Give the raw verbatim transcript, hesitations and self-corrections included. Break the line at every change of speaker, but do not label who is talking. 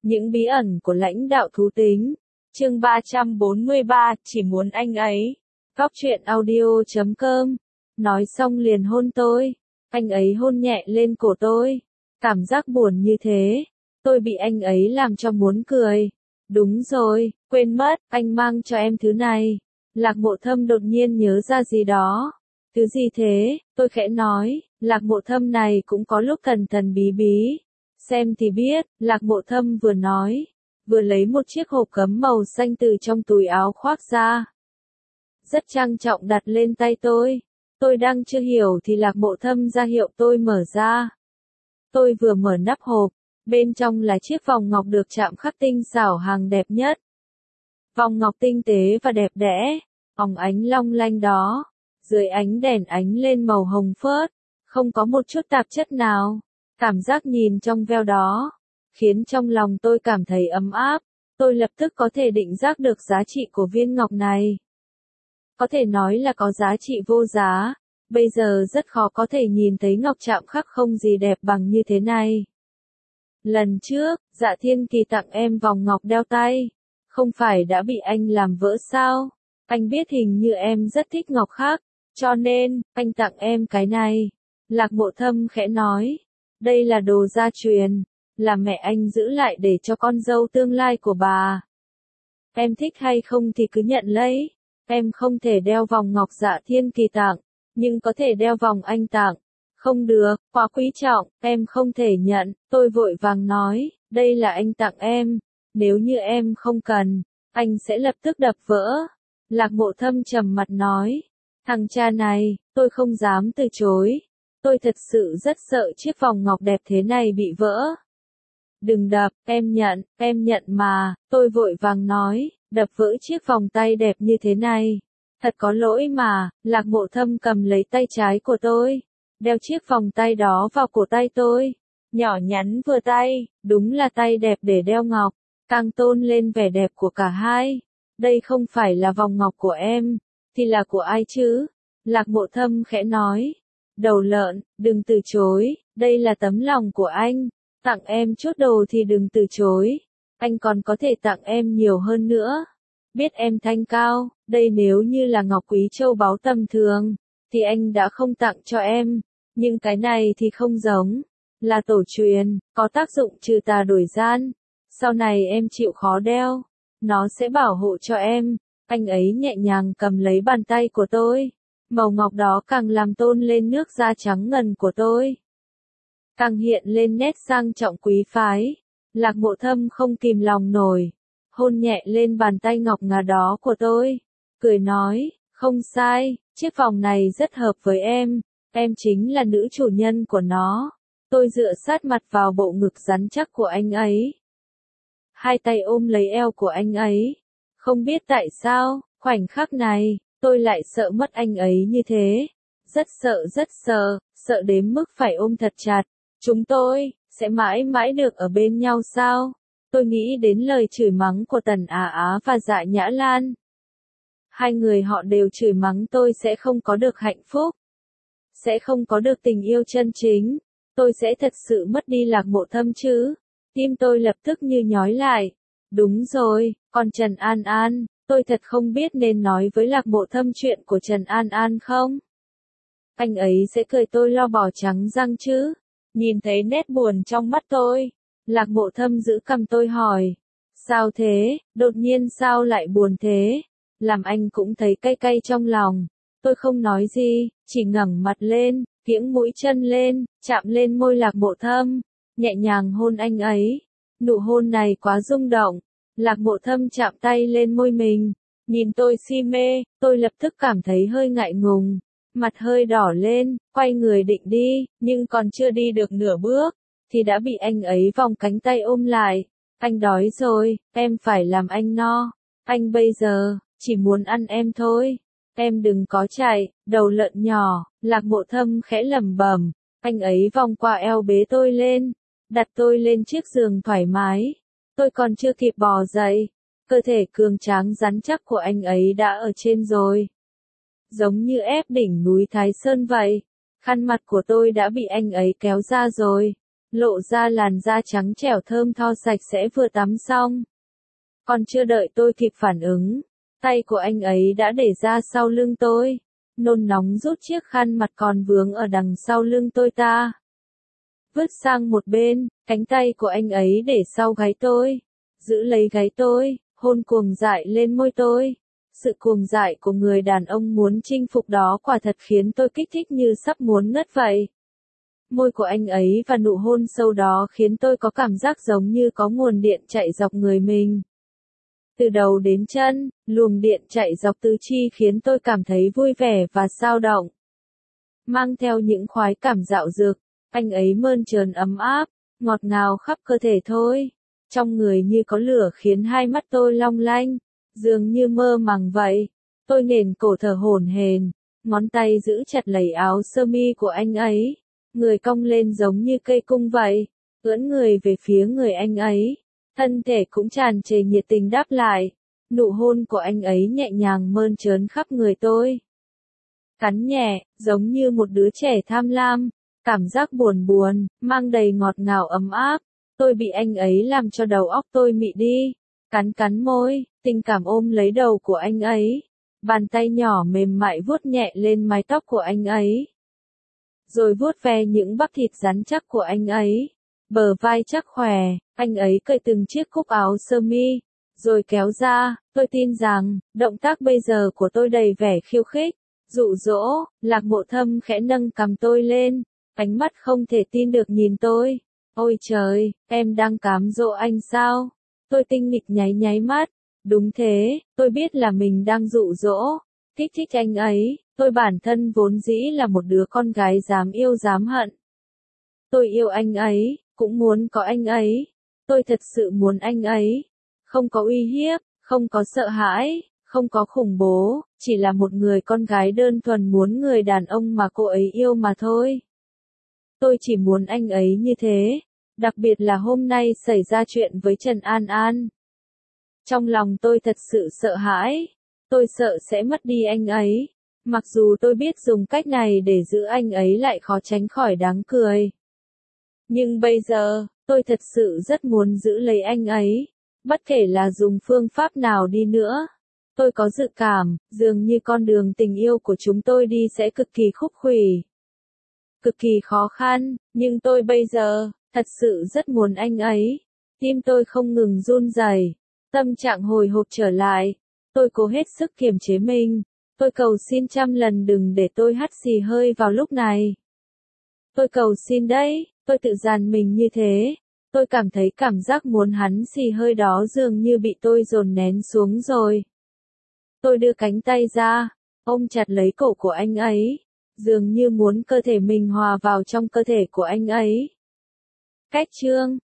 Những bí ẩn của lãnh đạo thú tính. Chương ba trăm bốn mươi ba, chỉ muốn anh ấy. Góc truyện audio chấm com. Nói xong liền hôn tôi. Anh ấy hôn nhẹ lên cổ tôi. Cảm giác buồn như thế. Tôi bị anh ấy làm cho muốn cười. Đúng rồi, quên mất, anh mang cho em thứ này. Lạc Mộ Thâm đột nhiên nhớ ra gì đó. Thứ gì thế? Tôi khẽ nói, Lạc Mộ Thâm này cũng có lúc thần thần bí bí. Xem thì biết, Lạc Mộ Thâm vừa nói, vừa lấy một chiếc hộp cấm màu xanh từ trong túi áo khoác ra. Rất trang trọng đặt lên tay tôi. Tôi đang chưa hiểu thì Lạc Mộ Thâm ra hiệu tôi mở ra. Tôi vừa mở nắp hộp, bên trong là chiếc vòng ngọc được chạm khắc tinh xảo hàng đẹp nhất. Vòng ngọc tinh tế và đẹp đẽ, óng ánh long lanh đó, dưới ánh đèn ánh lên màu hồng phớt, không có một chút tạp chất nào. Cảm giác nhìn trong veo đó, khiến trong lòng tôi cảm thấy ấm áp. Tôi lập tức có thể định giác được giá trị của viên ngọc này. Có thể nói là có giá trị vô giá. Bây giờ rất khó có thể nhìn thấy ngọc chạm khắc không gì đẹp bằng như thế này. Lần trước, Dạ Thiên Kỳ tặng em vòng ngọc đeo tay. Không phải đã bị anh làm vỡ sao? Anh biết hình như em rất thích ngọc khắc, cho nên, anh tặng em cái này. Lạc Mộ Thâm khẽ nói. Đây là đồ gia truyền, là mẹ anh giữ lại để cho con dâu tương lai của bà. Em thích hay không thì cứ nhận lấy. Em không thể đeo vòng ngọc Dạ Thiên Kỳ tặng, nhưng có thể đeo vòng anh tặng. Không được, quá quý trọng, em không thể nhận. Tôi vội vàng nói, đây là anh tặng em. Nếu như em không cần, anh sẽ lập tức đập vỡ. Lạc Mộ Thâm trầm mặt nói, thằng cha này, tôi không dám từ chối. Tôi thật sự rất sợ chiếc vòng ngọc đẹp thế này bị vỡ. Đừng đập, em nhận, em nhận mà. Tôi vội vàng nói, đập vỡ chiếc vòng tay đẹp như thế này. Thật có lỗi mà. Lạc Mộ Thâm cầm lấy tay trái của tôi, đeo chiếc vòng tay đó vào cổ tay tôi. Nhỏ nhắn vừa tay, đúng là tay đẹp để đeo ngọc, càng tôn lên vẻ đẹp của cả hai. Đây không phải là vòng ngọc của em, thì là của ai chứ? Lạc Mộ Thâm khẽ nói. Đầu lợn, đừng từ chối, đây là tấm lòng của anh. Tặng em chút đồ thì đừng từ chối. Anh còn có thể tặng em nhiều hơn nữa. Biết em thanh cao, đây nếu như là ngọc quý châu báu tầm thường, thì anh đã không tặng cho em. Nhưng cái này thì không giống. Là tổ truyền, có tác dụng trừ tà đuổi gian. Sau này em chịu khó đeo, nó sẽ bảo hộ cho em. Anh ấy nhẹ nhàng cầm lấy bàn tay của tôi. Màu ngọc đó càng làm tôn lên nước da trắng ngần của tôi. Càng hiện lên nét sang trọng quý phái. Lạc Mộ Thâm không kìm lòng nổi. Hôn nhẹ lên bàn tay ngọc ngà đó của tôi. Cười nói, không sai, chiếc vòng này rất hợp với em. Em chính là nữ chủ nhân của nó. Tôi dựa sát mặt vào bộ ngực rắn chắc của anh ấy. Hai tay ôm lấy eo của anh ấy. Không biết tại sao, khoảnh khắc này, tôi lại sợ mất anh ấy như thế. Rất sợ rất sợ, sợ đến mức phải ôm thật chặt. Chúng tôi, sẽ mãi mãi được ở bên nhau sao? Tôi nghĩ đến lời chửi mắng của Tần Á Á và Dạ Nhã Lan. Hai người họ đều chửi mắng tôi sẽ không có được hạnh phúc. Sẽ không có được tình yêu chân chính. Tôi sẽ thật sự mất đi Lạc Mộ Thâm chứ? Tim tôi lập tức như nhói lại. Đúng rồi, còn Trần An An. Tôi thật không biết nên nói với Lạc Mộ Thâm chuyện của Trần An An không? Anh ấy sẽ cười tôi lo bò trắng răng chứ? Nhìn thấy nét buồn trong mắt tôi, Lạc Mộ Thâm giữ cằm tôi hỏi. Sao thế, đột nhiên sao lại buồn thế? Làm anh cũng thấy cay cay trong lòng. Tôi không nói gì, chỉ ngẩng mặt lên, kiễng mũi chân lên, chạm lên môi Lạc Mộ Thâm, nhẹ nhàng hôn anh ấy. Nụ hôn này quá rung động. Lạc Mộ Thâm chạm tay lên môi mình, nhìn tôi si mê, tôi lập tức cảm thấy hơi ngại ngùng, mặt hơi đỏ lên, quay người định đi, nhưng còn chưa đi được nửa bước, thì đã bị anh ấy vòng cánh tay ôm lại. Anh đói rồi, em phải làm anh no, anh bây giờ, chỉ muốn ăn em thôi, em đừng có chạy, đầu lợn nhỏ. Lạc Mộ Thâm khẽ lẩm bẩm, anh ấy vòng qua eo bế tôi lên, đặt tôi lên chiếc giường thoải mái. Tôi còn chưa kịp bò dậy, cơ thể cường tráng rắn chắc của anh ấy đã ở trên rồi. Giống như ép đỉnh núi Thái Sơn vậy, khăn mặt của tôi đã bị anh ấy kéo ra rồi. lộ ra làn da trắng trẻo thơm tho sạch sẽ vừa tắm xong. Còn chưa đợi tôi kịp phản ứng, tay của anh ấy đã để ra sau lưng tôi, nôn nóng rút chiếc khăn mặt còn vướng ở đằng sau lưng tôi ta. Vứt sang một bên, cánh tay của anh ấy để sau gáy tôi, giữ lấy gáy tôi, hôn cuồng dại lên môi tôi. Sự cuồng dại của người đàn ông muốn chinh phục đó quả thật khiến tôi kích thích như sắp muốn ngất vậy. Môi của anh ấy và nụ hôn sâu đó khiến tôi có cảm giác giống như có nguồn điện chạy dọc người mình. Từ đầu đến chân, luồng điện chạy dọc tứ chi khiến tôi cảm thấy vui vẻ và xao động. Mang theo những khoái cảm dạo dược, anh ấy mơn trớn ấm áp, ngọt ngào khắp cơ thể thôi. Trong người như có lửa khiến hai mắt tôi long lanh, dường như mơ màng vậy. Tôi nền cổ thở hổn hển, ngón tay giữ chặt lấy áo sơ mi của anh ấy. Người cong lên giống như cây cung vậy, ưỡn người về phía người anh ấy. Thân thể cũng tràn trề nhiệt tình đáp lại. Nụ hôn của anh ấy nhẹ nhàng mơn trớn khắp người tôi. Cắn nhẹ, giống như một đứa trẻ tham lam. Cảm giác buồn buồn, mang đầy ngọt ngào ấm áp. Tôi bị anh ấy làm cho đầu óc tôi mị đi. Cắn cắn môi, tình cảm ôm lấy đầu của anh ấy. Bàn tay nhỏ mềm mại vuốt nhẹ lên mái tóc của anh ấy. Rồi vuốt ve những bắp thịt rắn chắc của anh ấy. Bờ vai chắc khỏe, anh ấy cởi từng chiếc cúc áo sơ mi, rồi kéo ra. Tôi tin rằng, động tác bây giờ của tôi đầy vẻ khiêu khích, dụ dỗ. Lạc Mộ Thâm khẽ nâng cằm tôi lên, ánh mắt không thể tin được nhìn tôi. Ôi trời, em đang cám dỗ anh sao? Tôi tinh nghịch nháy nháy mắt. Đúng thế, tôi biết là mình đang dụ dỗ, kích thích anh ấy. Tôi bản thân vốn dĩ là một đứa con gái dám yêu dám hận. Tôi yêu anh ấy, cũng muốn có anh ấy. Tôi thật sự muốn anh ấy. Không có uy hiếp, không có sợ hãi, không có khủng bố, chỉ là một người con gái đơn thuần muốn người đàn ông mà cô ấy yêu mà thôi. Tôi chỉ muốn anh ấy như thế, đặc biệt là hôm nay xảy ra chuyện với Trần An An. Trong lòng tôi thật sự sợ hãi, tôi sợ sẽ mất đi anh ấy, mặc dù tôi biết dùng cách này để giữ anh ấy lại khó tránh khỏi đáng cười. Nhưng bây giờ, tôi thật sự rất muốn giữ lấy anh ấy, bất kể là dùng phương pháp nào đi nữa. Tôi có dự cảm, dường như con đường tình yêu của chúng tôi đi sẽ cực kỳ khúc khuỷu, cực kỳ khó khăn, nhưng tôi bây giờ, thật sự rất muốn anh ấy. Tim tôi không ngừng run rẩy, tâm trạng hồi hộp trở lại. Tôi cố hết sức kiềm chế mình. Tôi cầu xin trăm lần đừng để tôi hắt xì hơi vào lúc này. Tôi cầu xin đấy, tôi tự dàn mình như thế. Tôi cảm thấy cảm giác muốn hắn xì hơi đó dường như bị tôi dồn nén xuống rồi. Tôi đưa cánh tay ra, ôm chặt lấy cổ của anh ấy, dường như muốn cơ thể mình hòa vào trong cơ thể của anh ấy. Cách chương